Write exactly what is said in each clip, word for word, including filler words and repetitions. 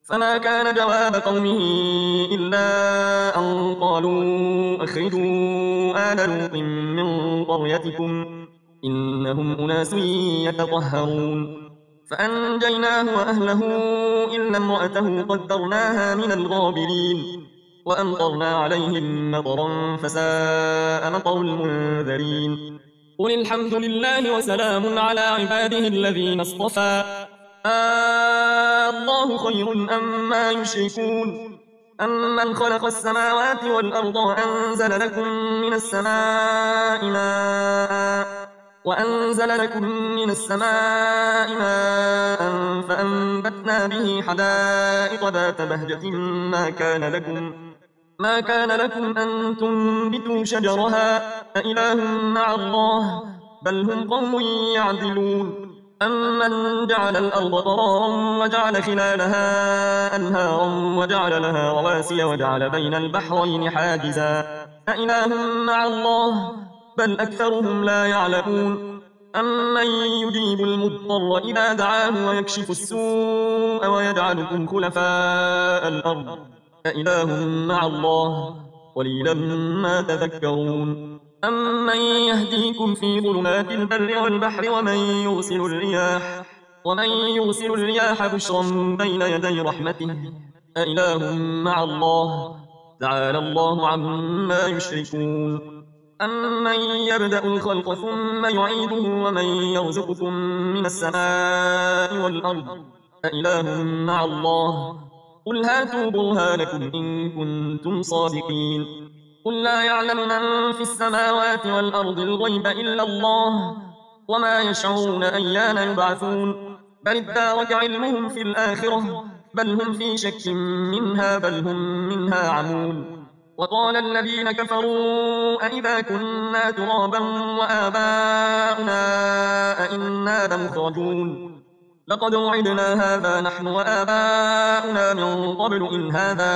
فما كان جواب قومه إلا أن قالوا أخرجوا آل لوط من قريتكم إنهم أناس يتطهرون فأنجيناه وأهله إلا امرأته قدرناها من الغابرين وأمطرنا عليهم مطرا فساء مطر المنذرين قل الحمد لله وسلام على عباده الذين اصطفى آه الله خير أما يشركون أمن خلق السماوات والأرض وأنزل لكم من السماء ماء وأنزل لكم من السماء ماء فأنبتنا به حدائق ذات بهجة ما كان لكم ما كان لكم أن تنبتوا شجرها أإله مع الله بل هم قوم يعدلون أمن جعل الأرض قرارا وجعل خلالها أنهارا وجعل لها رواسي وجعل بين البحرين حاجزا أإله مع الله بل أكثرهم لا يعلمون أمن يجيب المضطر إذا دعاه ويكشف السوء ويجعلكم خلفاء الأرض أإله مع الله قليلا ما تذكرون أمن يهديكم في ظلمات البر والبحر ومن يرسل الرياح ومن يرسل الرياح بشرا بين يدي رحمته أإله مع الله تعالى الله عما يشركون أمن يبدأ الخلق ثم يعيده ومن يرزقكم من السماء والأرض أإله مع الله قل هاتوا برهانكم إن كنتم صادقين قل لا يعلم من في السماوات والأرض الغيب إلا الله وما يشعرون أيان يبعثون بل ادارك علمهم في الآخرة بل هم في شك منها بل هم منها عمون وقال الذين كفروا أئذا كنا ترابا وآباؤنا أئنا لمخرجون لقد وعدنا هذا نحن وآباؤنا من قبل إن هذا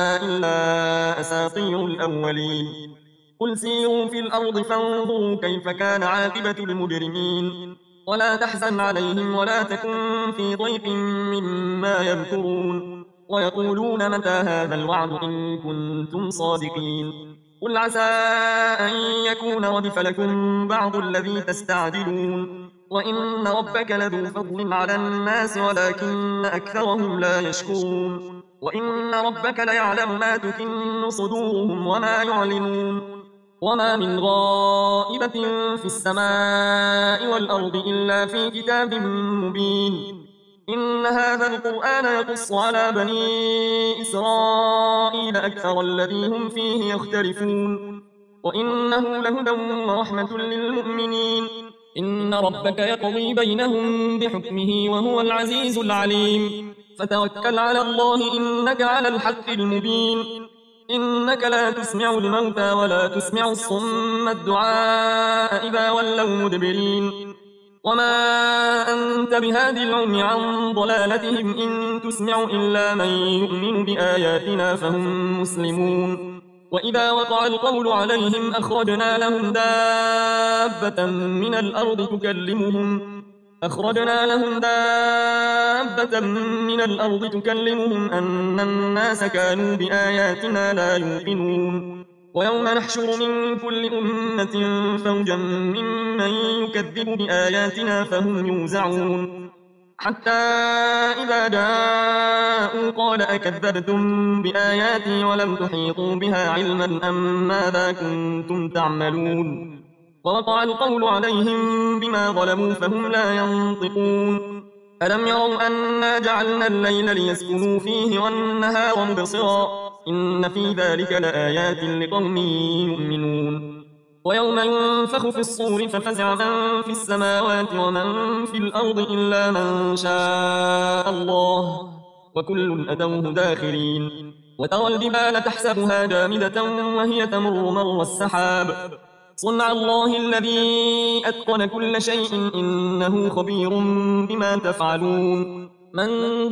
إلا أساطير الأولين قل سيروا في الأرض فانظروا كيف كان عاقبة المجرمين ولا تحزن عليهم ولا تكن في ضيق مما يذكرون ويقولون متى هذا الوعد إن كنتم صادقين قل عسى أن يكون ردف لكم بعض الذي تستعجلون وإن ربك لذو فضل على الناس ولكن أكثرهم لا يشكرون وإن ربك ليعلم ما تكن صدورهم وما يعلنون وما من غائبة في السماء والأرض إلا في كتاب مبين إن هذا القرآن يقص على بني إسرائيل أكثر الذي هم فيه يختلفون وإنه لهدى ورحمة للمؤمنين إن ربك يقضي بينهم بحكمه وهو العزيز العليم فتوكل على الله إنك على الحق المبين إنك لا تسمع الموتى ولا تسمع الصم الدعاء إذا ولوا مدبرين وما أنت بهادي العمي عن ضلالتهم إن تسمع إلا من يؤمن بآياتنا فهم مسلمون وإذا وقع القول عليهم أخرجنا لهم دابة من الأرض تكلمهم أخرجنا لهم دابة من الأرض تكلمهم أن الناس كانوا بآياتنا لا يوقنون ويوم نحشر من كل أمة فوجا ممن يكذب بآياتنا فهم يوزعون حتى إذا جاءوا قال أكذبتم بآياتي ولم تحيطوا بها علما أم ماذا كنتم تعملون ووقع القول عليهم بما ظلموا فهم لا ينطقون ألم يروا أنا جعلنا الليل ليسكنوا فيه والنهار مبصرا إن في ذلك لآيات لقوم يؤمنون ويوم ينفخ في الصور ففزع من في السماوات ومن في الأرض إلا من شاء الله وكل أتوه داخرين وترى الجبال تحسبها جامدة وهي تمر مر السحاب صنع الله الذي أتقن كل شيء إنه خبير بما تفعلون من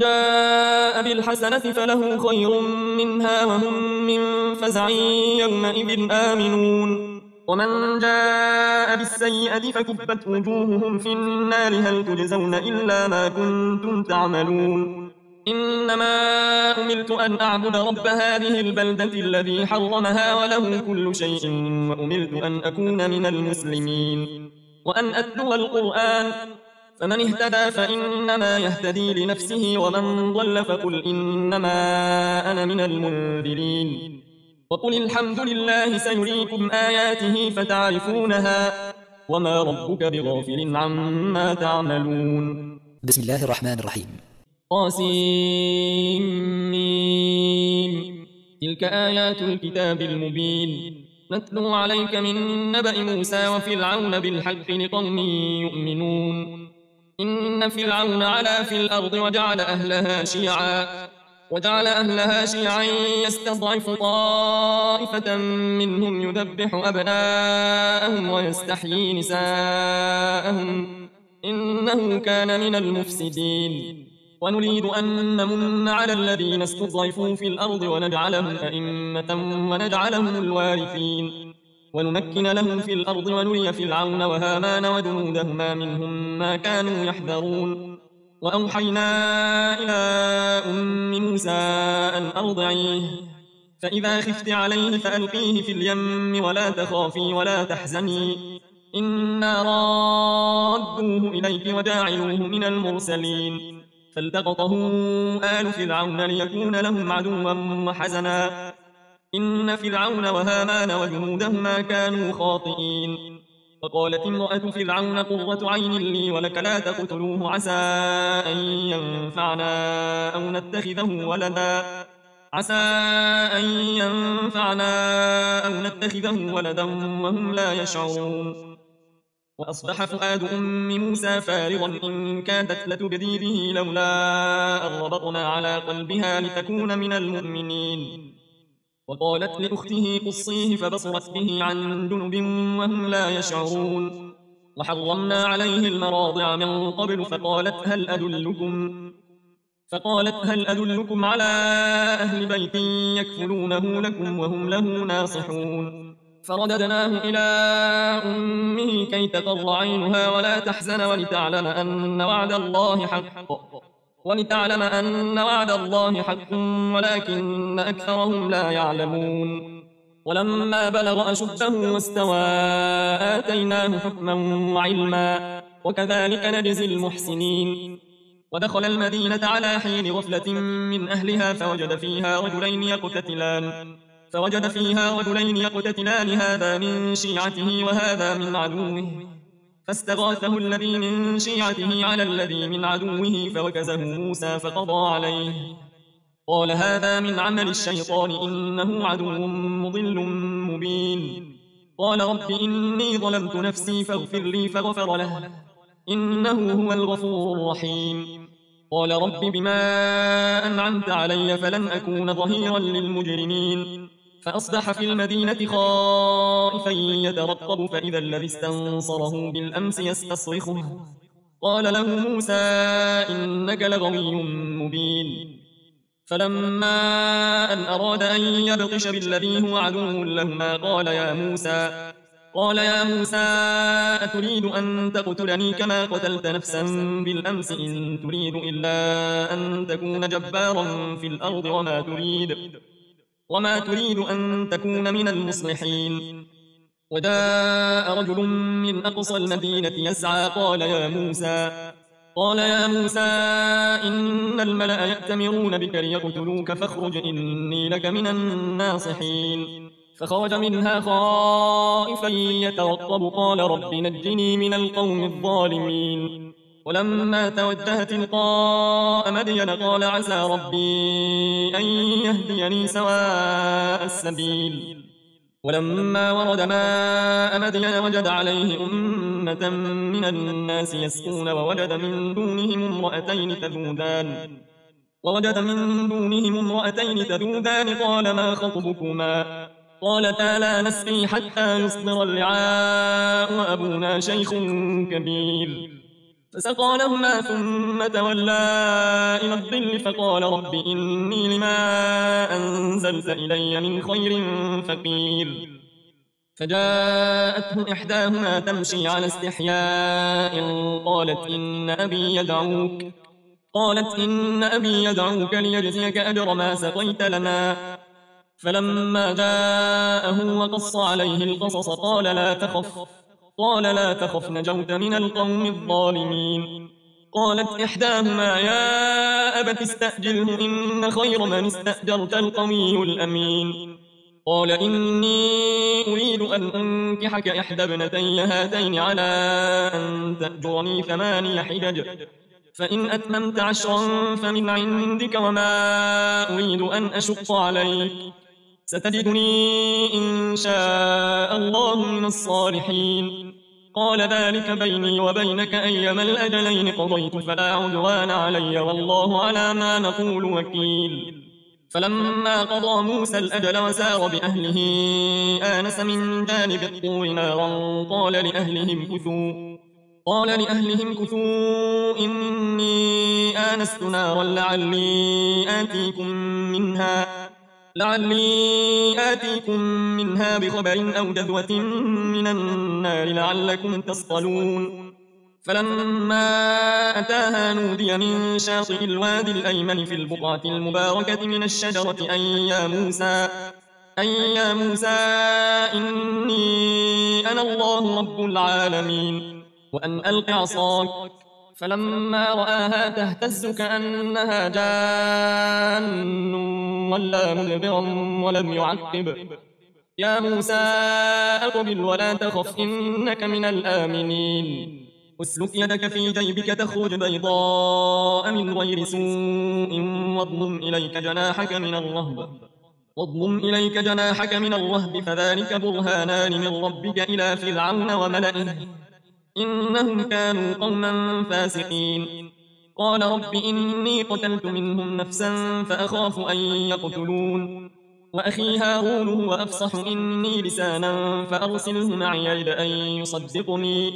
جاء بالحسنة فله خير منها وهم من فزع يومئذ آمنون ومن جاء بالسيئة فكبت وجوههم في النار هل تجزون إلا ما كنتم تعملون إنما أمرت أن أعبد رب هذه البلدة الذي حرمها وله كل شيء وأمرت أن أكون من المسلمين وأن أتلو القرآن فمن اهتدى فإنما يهتدي لنفسه ومن ضل فقل إنما أنا من المنذرين وقل الحمد لله سيريكم آياته فتعرفونها وما ربك بغافل عما تعملون. بسم الله الرحمن الرحيم. طاسيم تلك آيات الكتاب المبين نتلو عليك من نبأ موسى وفرعون بالحق لقوم يؤمنون. إن فرعون علا في الأرض وجعل أهلها شيعا وجعل أهلها شيعا يستضعف طائفة منهم يذبح أبناءهم ويستحيي نساءهم إنه كان من المفسدين. ونريد أن نمن على الذين استضعفوا في الأرض ونجعلهم أئمة ونجعلهم الوارثين ونمكن لهم في الأرض ونري فرعون وهامان وجنودهما منهم ما كانوا يحذرون. وأوحينا إلى أم موسى أن أرضعيه فإذا خفت عليه فألقيه في اليم ولا تخافي ولا تحزني إنا رادوه إليك وجاعلوه من المرسلين. فالتقطه آل فرعون ليكون لهم عدوا وحزنا إن فرعون وهامان وجنودهما كانوا خاطئين. وقالت امرأة فرعون قرة عين لي ولك لا تقتلوه عسى أن ينفعنا أو نتخذه ولدا عسى أن ينفعنا أو نتخذه ولدا وهم لا يشعرون. وأصبح فؤاد أم موسى فارغا إن كادت لتبدي به لولا أن ربطنا على قلبها لتكون من المؤمنين. وقالت لأخته قصيه فبصرت به عن جنب وهم لا يشعرون. وحرمنا عليه المراضع من قبل فقالت هل أدلكم فقالت هل أدلكم على أهل بيت يكفلونه لكم وهم له ناصحون. فرددناه إلى أمه كي تقر عينها ولا تحزن ولتعلم أن وعد الله حق ولتعلم أن وعد الله حق ولكن أكثرهم لا يعلمون. ولما بلغ أشده واستوى آتيناه حكما وعلما وكذلك نجزي المحسنين. ودخل المدينة على حين غفلة من أهلها فوجد فيها رجلين يقتتلان فوجد فيها رجلين يقتتلان هذا من شيعته وهذا من عدوه فاستغاثه الذي من شيعته على الذي من عدوه فوكزه موسى فقضى عليه قال هذا من عمل الشيطان إنه عدو مضل مبين. قال رب إني ظلمت نفسي فاغفر لي فغفر له إنه هو الغفور الرحيم. قال رب بما أنعمت علي فلن أكون ظهيرا للمجرمين. فأصبح في المدينة خائفا يترقب فإذا الذي استنصره بالأمس يستصرخه قال له موسى إنك لغوي مبين. فلما أن أراد أن يبطش بالذي هو عدو لهما قال يا موسى قال يا موسى أتريد أن تقتلني كما قتلت نفسا بالأمس إن تريد إلا أن تكون جبارا في الأرض وما تريد وما تريد أن تكون من المصلحين. وجاء رجل من أقصى المدينة يسعى قال يا موسى قال يا موسى إن الملأ يأتمرون بك ليقتلوك فاخرج إني لك من الناصحين. فخرج منها خائفا يترقب قال رب نجني من القوم الظالمين. ولما توجه تلقاء مدين قال عسى ربي أن يهديني سواء السبيل. ولما ورد ماء مدين وجد عليه أمة من الناس يسقون ووجد من دونهم امرأتين تذودان ووجد من دونهم امرأتين تذودان قال ما خطبكما قالتا لا نسقي حتى يصدر الرعاء وأبونا شيخ كبير. فسقى لهما ثم تولى إلى الظل فقال رب إني لما أنزلت إلي من خير فقير. فجاءته إحداهما تمشي على استحياء قالت إن أبي يدعوك قالت إن أبي يدعوك ليجزيك أجر ما سقيت لنا. فلما جاءه وقص عليه القصص قال لا تخف قال لا تخف نجوت من القوم الظالمين. قالت إحداهما يا أبت استأجره إن خير من استأجرت القوي الأمين. قال إني أريد أن أنكحك إحدى ابنتي هاتين على أن تأجرني ثماني حجج فإن أتممت عشرا فمن عندك وما أريد أن أشق عليك ستجدني إن شاء الله من الصالحين. قال ذلك بيني وبينك أيما الأجلين قضيت فلا عدوان علي والله على ما نقول وكيل. فلما قضى موسى الأجل وسار بأهله آنس من جانب الطور نارا قال لأهلهم كثوا قال لأهلهم كثوا إني آنست نارا لعلي آتيكم منها لعلي آتيكم منها بخبر أو جذوة من النار لعلكم تصطلون. فلما أتاها نودي من شاطئ الوادي الأيمن في البقعة المباركة من الشجرة أن يا موسى أن يا موسى إني أنا الله رب العالمين وأن ألق عصاك. فلما رآها تهتز كأنها جان ولا مدبرا ولم يعقب يا موسى أقبل ولا تخف إنك من الآمنين. اسلك يدك في جيبك تخرج بيضاء من غير سوء واضمم إليك جناحك من الرهب واضمم إليك جناحك من الرهب فذلك برهانان من ربك إلى فرعون وملئه إنهم كانوا قوما فاسقين. قال رب إني قتلت منهم نفسا فأخاف أن يقتلون وأخي هارون هو أفصح مني لسانا فأرسله معي يرد أن يصدقني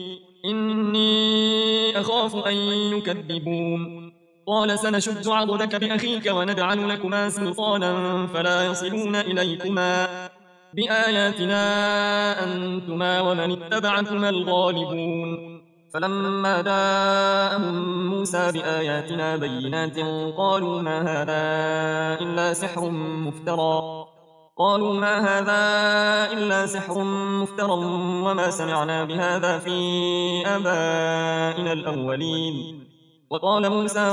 إني أخاف أن يكذبون. قال سنشد عضدك بأخيك ونجعل لكما سلطانا فلا يصلون إليكما بآياتنا أنتما ومن اتبعكما الغالبون. فلما جاءهم موسى بآياتنا بينات قالوا ما هذا إلا سحر مفترى قالوا ما هذا إلا سحر مفترى وما سمعنا بهذا في آبائنا الأولين. وقال موسى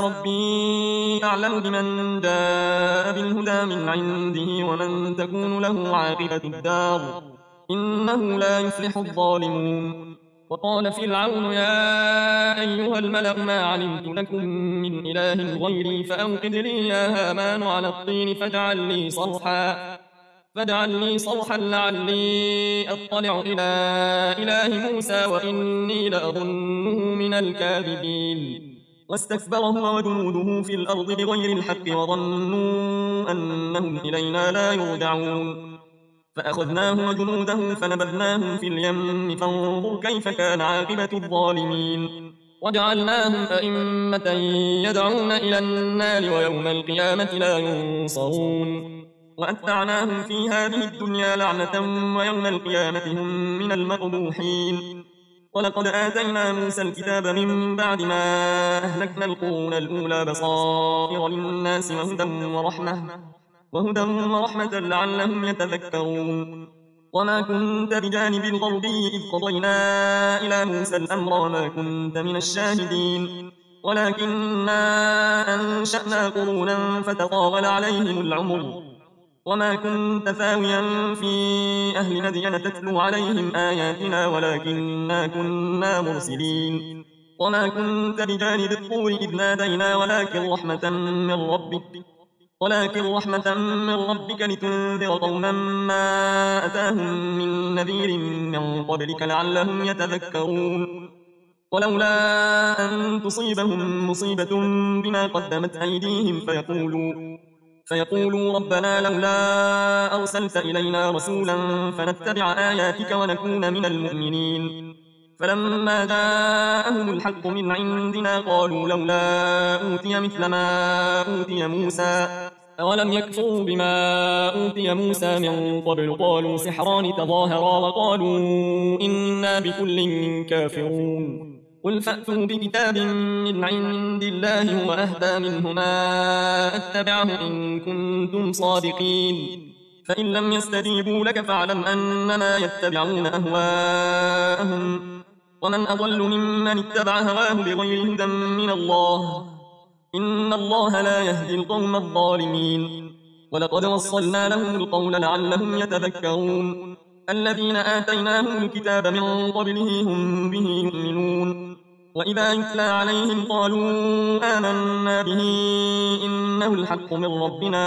ربي أعلم بمن جاء بالهدى من عنده ومن تكون له عاقبة الدار إنه لا يفلح الظالمون. وقال فرعون يا أيها الملأ ما علمت لكم من إله غيري فأوقد لي يا هامان على الطين فاجعل لي صرحا فاجعل لي صرحا لعلي أطلع إلى إله موسى وإني لأظنه من الكاذبين. واستكبر هو وجنوده في الأرض بغير الحق وظنوا أنهم إلينا لا يرجعون. فأخذناه وجنوده فنبذناهم في اليم فانظر كيف كان عاقبة الظالمين. وجعلناهم أئمة يدعون إلى النار ويوم القيامة لا ينصرون. وأتبعناهم في هذه الدنيا لعنة ويوم القيامة هم من المقبوحين. ولقد آتينا موسى الكتاب من بعد ما أهلكنا القرون الأولى بصائر للناس وهدى ورحمة وهدى ورحمة لعلهم يتذكرون. وما كنت بجانب الغربي إذ قضينا إلى موسى الأمر وما كنت من الشاهدين ولكننا أنشأنا قرونا فتطاول عليهم العمر وما كنت ثاويا في أهل مدين تتلو عليهم آياتنا ولكننا كنا مرسلين. وما كنت بجانب الطور إذ نادينا ولكن رحمة من ربك ولكن رحمة من ربك لتنذر قوما ما أتاهم من نذير من قبلك لعلهم يتذكرون. ولولا أن تصيبهم مصيبة بما قدمت أيديهم فيقولوا فيقولوا ربنا لولا أرسلت إلينا رسولا فنتبع آياتك ونكون من المؤمنين. فلما جاءهم الحق من عندنا قالوا لولا أوتي مثل ما أوتي موسى أولم يكفروا بما أوتي موسى من قبل قالوا سحران تظاهرا وقالوا إنا بكل كافرون. قل فأتوا بكتاب من عند الله وأهدى منهما أتبعه إن كنتم صادقين فإن لم يستجيبوا لك فاعلم أنما يتبعون أهواءهم ومن أضل ممن اتبع هواه بغير هدى من الله إن الله لا يهدي القوم الظالمين ولقد وصلنا لهم القول لعلهم يتذكرون الذين آتيناهم الكتاب من قبله هم به يؤمنون وإذا يتلى عليهم قالوا آمنا به إنه الحق من ربنا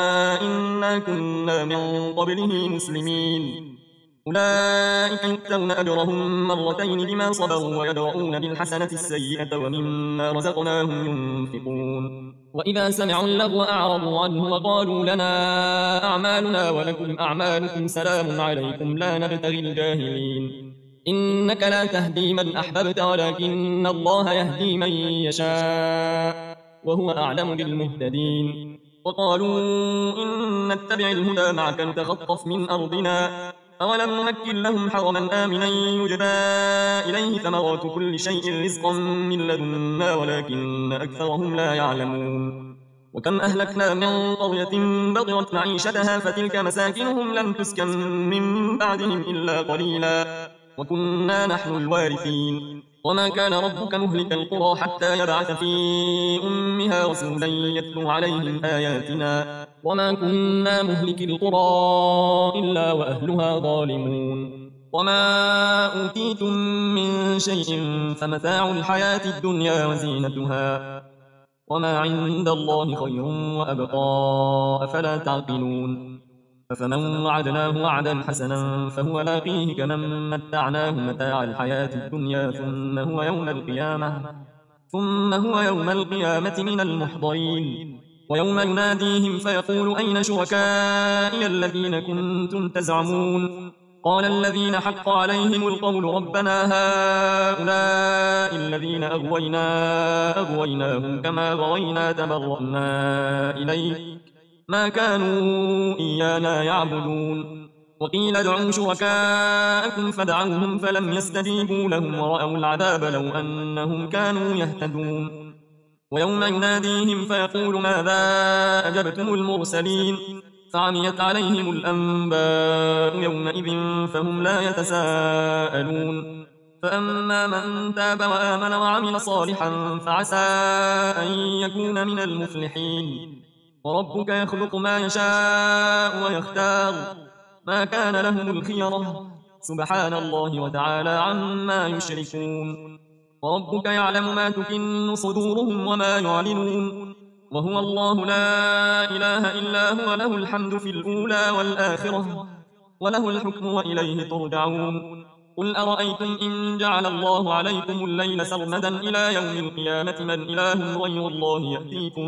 إنا كنا من قبله مسلمين أولئك يؤتون أجرهم مرتين بما صبروا ويدرؤون بالحسنة السيئة ومما رزقناهم ينفقون وإذا سمعوا اللغو أعرضوا عنه وقالوا لنا أعمالنا ولكم أعمالكم سلام عليكم لا نبتغي الجاهلين إنك لا تهدي من أحببت ولكن الله يهدي من يشاء وهو أعلم بالمهتدين وقالوا إن نتبع الهدى معك نتخطف من أرضنا أولم نمكن لهم حرما آمنا يجبى إليه ثمرات كل شيء رزقا من لدنا ولكن أكثرهم لا يعلمون وكم أهلكنا من قرية بطرت معيشتها فتلك مساكنهم لم تسكن من بعدهم إلا قليلا وكنا نحن الوارثين وما كان ربك مهلك القرى حتى يبعث في أمها رسولا يتلو عليهم آياتنا وما كنا مهلك القرى إلا وأهلها ظالمون وما أوتيتم من شيء فمتاع الحياة الدنيا وزينتها وما عند الله خير وأبقى أفلا تعقلون أفمن وعدناه وعدا حسنا فهو لاقيه كمن متعناه متاع الحياة الدنيا ثم هو يوم القيامة ثم هو يوم القيامة من المحضرين ويوم يناديهم فيقول أين شركائي الذين كنتم تزعمون قال الذين حق عليهم القول ربنا هؤلاء الذين أغوينا أغويناهم كما غوينا تبرأنا إليك ما كانوا إيانا يعبدون وقيل ادعوا شركاءكم فدعوهم فلم يستجيبوا لهم ورأوا العذاب لو أنهم كانوا يهتدون ويوم يناديهم فيقول ماذا أجبتم المرسلين فعميت عليهم الأنباء يومئذ فهم لا يتساءلون فأما من تاب وآمن وعمل صالحا فعسى أن يكون من المفلحين وربك يخلق ما يشاء ويختار ما كان لهم الخيرة سبحان الله وتعالى عما يشركون وربك يعلم ما تكن صدورهم وما يعلنون وهو الله لا إله إلا هو له الحمد في الأولى والآخرة وله الحكم وإليه ترجعون قل أرأيتم إن جعل الله عليكم الليل سرمدا إلى يوم القيامة من إله غير الله يأتيكم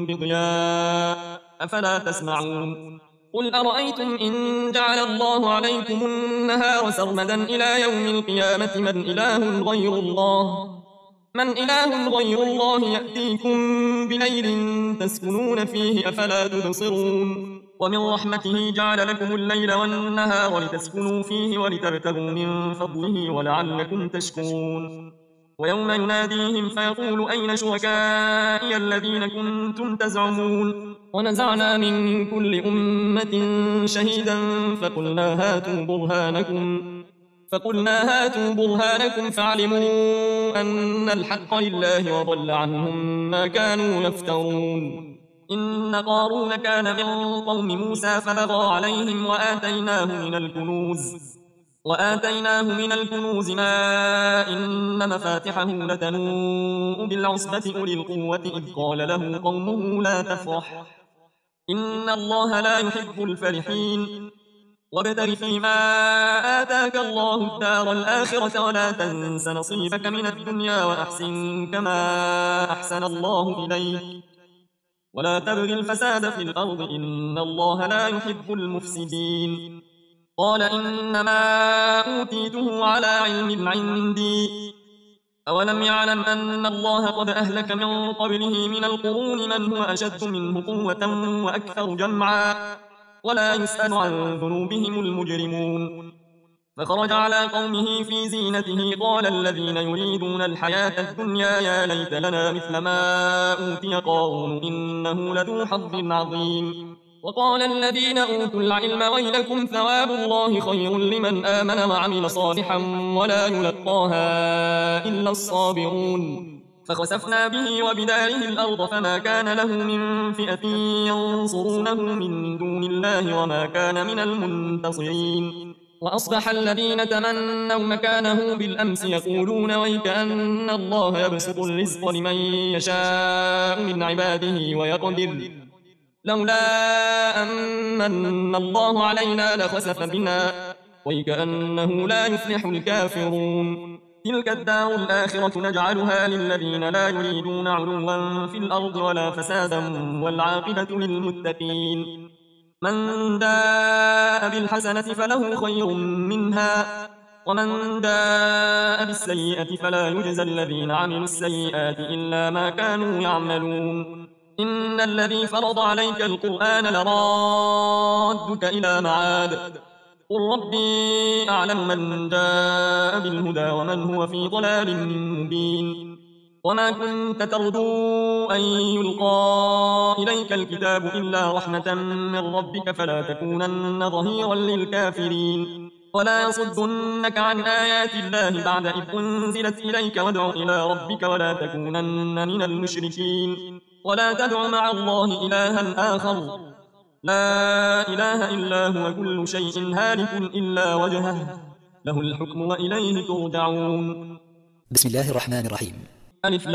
بضياء أفلا تسمعون قل أرأيتم إن جعل الله عليكم النهار سرمدا إلى يوم القيامة من إله غير الله من إله غير الله يأتيكم بليل تسكنون فيه أفلا تبصرون ومن رحمته جعل لكم الليل والنهار لتسكنوا فيه ولتبتغوا من فضله ولعلكم تشكرون ويوم يناديهم فيقول أين شركائي الذين كنتم تزعمون ونزعنا من كل أمة شهيدا فقلنا هاتوا برهانكم فقلنا هاتوا برهانكم فعلموا أن الحق لله وضل عنهم ما كانوا يفترون إن قارون كان من قوم موسى فبغى عليهم وآتيناه من الكنوز وآتيناه من الكنوز ما إن مفاتحه لتنوء بالعصبة أولي القوة إذ قال له قومه لا تفرح إن الله لا يحب الفرحين وابتغ فيما آتاك الله الدار الآخرة ولا تنس نصيبك من الدنيا وأحسن كما أحسن الله إليك ولا تبغ الفساد في الأرض إن الله لا يحب المفسدين قال إنما أوتيته على علم عندي أولم يعلم أن الله قد أهلك من قبله من القرون من هو أشد منه قوة وأكثر جمعا ولا يسأل عن ذنوبهم المجرمون فخرج على قومه في زينته قال الذين يريدون الحياة الدنيا يا ليت لنا مثل ما أوتي قارون إنه لذو حظ عظيم. وقال الذين أوتوا العلم ويلكم ثواب الله خير لمن آمن وعمل صالحا ولا يلقاها إلا الصابرون. فخسفنا به وبداره الأرض فما كان له من فئة ينصرونه من دون الله وما كان من المنتصرين. وأصبح الذين تمنوا مكانه بالأمس يقولون ويكأن الله يبسط الرزق لمن يشاء من عباده ويقدر لولا أمن الله علينا لخسف بنا ويكأنه لا يفلح الكافرون. تلك الدار الآخرة نجعلها للذين لا يريدون علوا في الأرض ولا فسادا والعاقبة للمتقين. من داء بالحسنة فله خير منها ومن داء بالسيئة فلا يجزى الذين عملوا السيئات إلا ما كانوا يعملون. إن الذي فرض عليك القرآن لرادك إلى معاد قل ربي أعلم من جاء بالهدى ومن هو في ضلال مبين. وما كنت ترجو أن يلقى إليك الكتاب إلا رحمة من ربك فلا تكونن ظهيرا للكافرين. ولا يصدنك عن آيات الله بعد إذ أنزلت إليك وادع إلى ربك ولا تكونن من المشركين. ولا تدع مع الله إلها آخر لا إله إلا هو كل شيء هالك إلا وجهه له الحكم وإليه ترجعون. بسم الله الرحمن الرحيم. ألف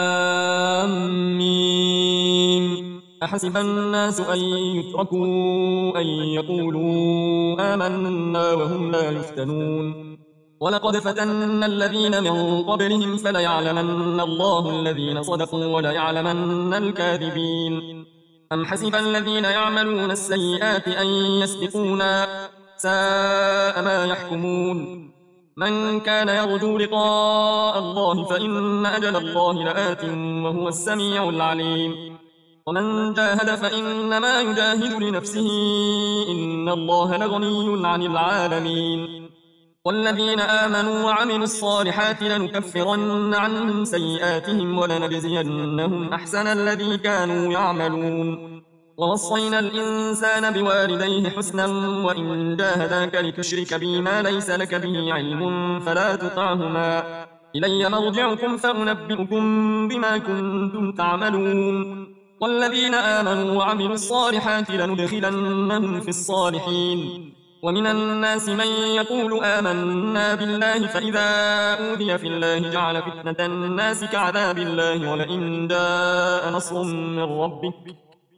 لام ميم. أحسب الناس أن يتركوا أن يقولوا آمنا وهم لا يفتنون. ولقد فتنا الذين من قبلهم فليعلمن الله الذين صدقوا وليعلمن الكاذبين. أم حسب الذين يعملون السيئات أن يسبقونا ساء ما يحكمون. من كان يرجو لقاء الله فإن أجل الله لآت وهو السميع العليم. ومن جاهد فإنما يجاهد لنفسه إن الله لغني عن العالمين. والذين آمنوا وعملوا الصالحات لنكفرن عنهم سيئاتهم ولنجزينهم أحسن الذي كانوا يعملون. ووصينا الإنسان بوالديه حسنا وإن جاهداك لتشرك بي ما ليس لك به علم فلا تطعهما إلي مرجعكم فأنبئكم بما كنتم تعملون. والذين آمنوا وعملوا الصالحات لندخلنهم في الصالحين. ومن الناس من يقول آمنا بالله فإذا أوذي في الله جعل فتنة الناس كعذاب الله ولئن جاء نصر من ربك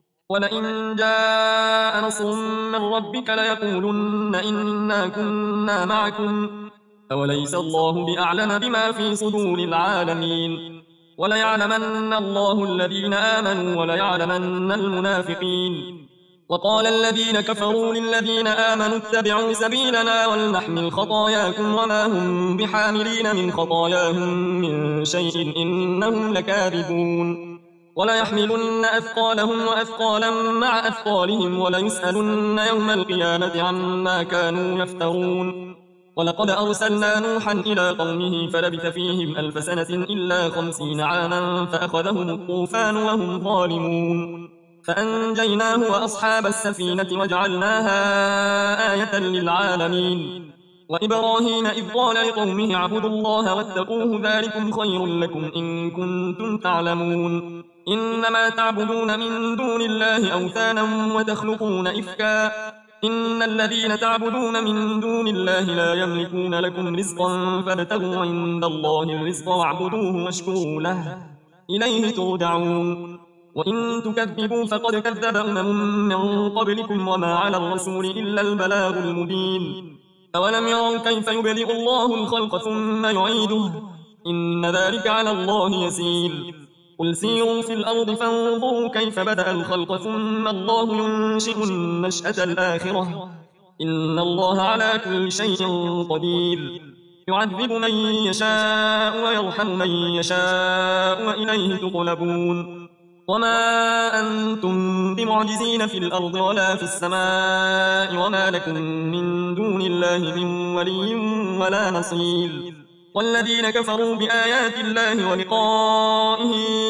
ولئن جاء نصر من ربك ليقولن إنا كنا معكم أوليس الله بأعلم بما في صدور العالمين. وليعلمن الله الذين آمنوا وليعلمن المنافقين. وقال الذين كفروا للذين آمنوا اتبعوا سبيلنا ولنحمل خطاياكم وما هم بحاملين من خطاياهم من شيء إنهم لكاذبون. وليحملن أثقالهم وأثقالا مع أثقالهم وليسألن يوم القيامة عما كانوا يفترون. ولقد أرسلنا نوحا إلى قومه فلبث فيهم ألف سنة إلا خمسين عاما فأخذهم الطوفان وهم ظالمون. فأنجيناه وأصحاب السفينة وجعلناها آية للعالمين. وإبراهيم إذ قال لقومه اعبدوا الله واتقوه ذلكم خير لكم إن كنتم تعلمون. إنما تعبدون من دون الله أوثانا وتخلقون إفكا إن الذين تعبدون من دون الله لا يملكون لكم رزقا فابتغوا عند الله الرزق واعبدوه واشكروا له إليه ترجعون. وإن تكذبوا فقد كذب أمم من قبلكم وما على الرسول إلا البلاغ المبين. أولم يروا كيف يبدئ الله الخلق ثم يعيده إن ذلك على الله يسير. قل سيروا في الأرض فانظروا كيف بدأ الخلق ثم الله ينشئ النشأة الآخرة إن الله على كل شيء قدير. يعذب من يشاء ويرحم من يشاء وإليه تقلبون. وما أنتم بمعجزين في الأرض ولا في السماء وما لكم من دون الله من ولي ولا نصير والذين كفروا بآيات الله ولقائه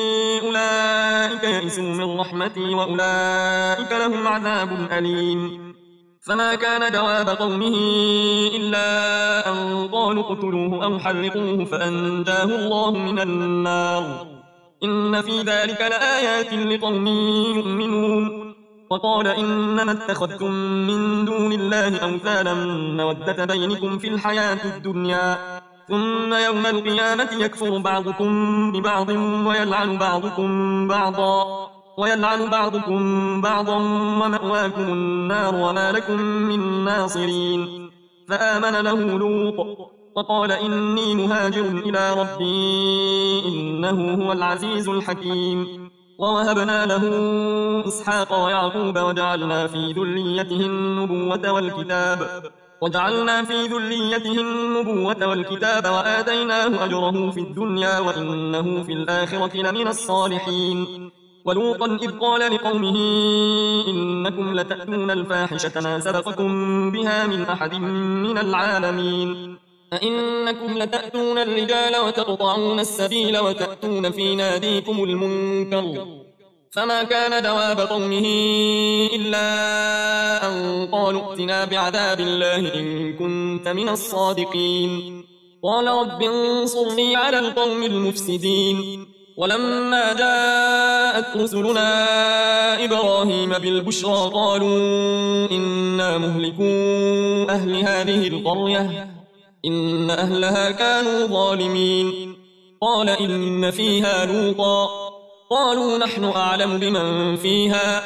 أولئك يئسوا من رحمتي وأولئك لهم عذاب أليم فما كان جواب قومه إلا أن قالوا اقتلوه أو حرقوه فأنجاه الله من النار إن في ذلك لآيات لقوم يؤمنون وقال إنما اتخذتم من دون الله أوثانا مودة بينكم في الحياة الدنيا ثم يوم القيامة يكفر بعضكم ببعض ويلعن بعضكم بعضا ويلعن بعضكم بعضا ومأواكم النار وما لكم من ناصرين فآمن له لوط وقال إني مهاجر إلى ربي إنه هو العزيز الحكيم ووهبنا له إسحاق ويعقوب وجعلنا في ذريته النبوة والكتاب وجعلنا في ذريته النبوة والكتاب وآتيناه أجره في الدنيا وإنه في الآخرة لمن الصالحين ولوطا إذ قال لقومه إنكم لتأتون الفاحشة ما سبقكم بها من أحد من العالمين أئنكم لتأتون الرجال وتقطعون السبيل وتأتون في ناديكم المنكر فما كان جواب قومه إلا أن قالوا ائتنا بعذاب الله إن كنت من الصادقين قال رب انصرني على القوم المفسدين ولما جاءت رسلنا إبراهيم بالبشرى قالوا إنا مهلكو أهل هذه القرية إن أهلها كانوا ظالمين قال إن فيها لوطا قالوا نحن أعلم بمن فيها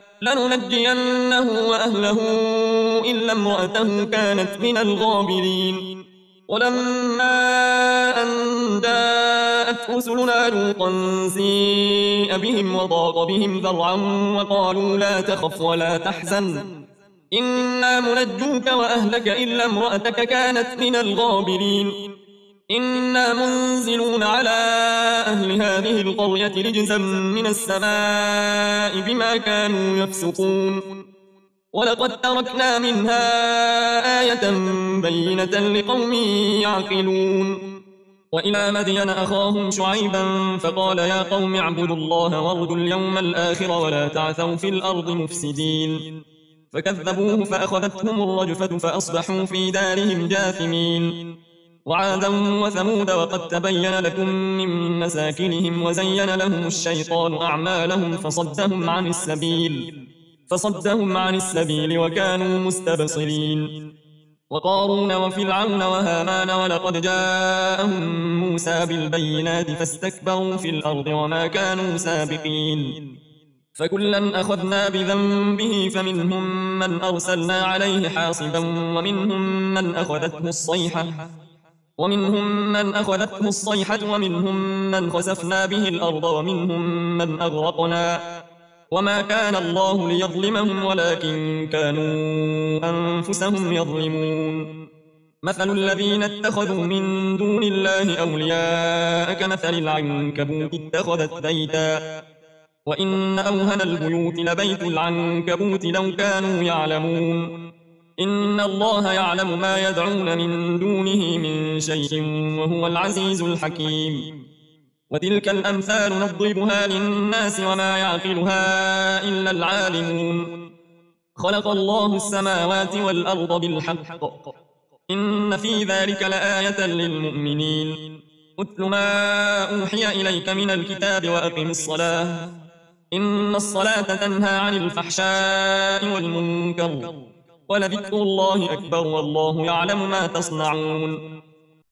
لننجينه وأهله إلا امرأته كانت من الغابرين ولما أن جاءت رسلنا لوطا سيء بهم وضاق بهم ذرعا وقالوا لا تخف ولا تحزن إنا منجوك وأهلك إلا امرأتك كانت من الغابرين إنا منزلون على أهل هذه القرية رجزا من السماء بما كانوا يفسقون ولقد تركنا منها آية بينة لقوم يعقلون وإلى مدين أخاهم شعيبا فقال يا قوم اعبدوا الله وارجوا اليوم الآخر ولا تعثوا في الأرض مفسدين فكذبوه فأخذتهم الرجفة فأصبحوا في دارهم جاثمين وعادا وثمود وقد تبين لكم من مساكنهم وزين لهم الشيطان أعمالهم فصدهم عن السبيل فصدهم عن السبيل وكانوا مستبصرين وقارون وفرعون وهامان ولقد جاءهم موسى بالبينات فاستكبروا في الأرض وما كانوا سابقين فكلا أخذنا بذنبه فمنهم من أرسلنا عليه حاصبا ومنهم من أخذته الصيحة ومنهم من أخذته الصيحة ومنهم من خسفنا به الأرض ومنهم من أغرقنا وما كان الله ليظلمهم ولكن كانوا أنفسهم يظلمون مثل الذين اتخذوا من دون الله أولياء كمثل العنكبوت اتخذت بيتا وإن أوهن البيوت لبيت العنكبوت لو كانوا يعلمون إن الله يعلم ما يدعون من دونه من شيء وهو العزيز الحكيم وتلك الأمثال نضربها للناس وما يعقلها إلا العالمون خلق الله السماوات والأرض بالحق إن في ذلك لآية للمؤمنين اتل ما أوحي إليك من الكتاب وأقم الصلاة إن الصلاة تنهى عن الفحشاء والمنكر ولذكر الله أكبر والله يعلم ما تصنعون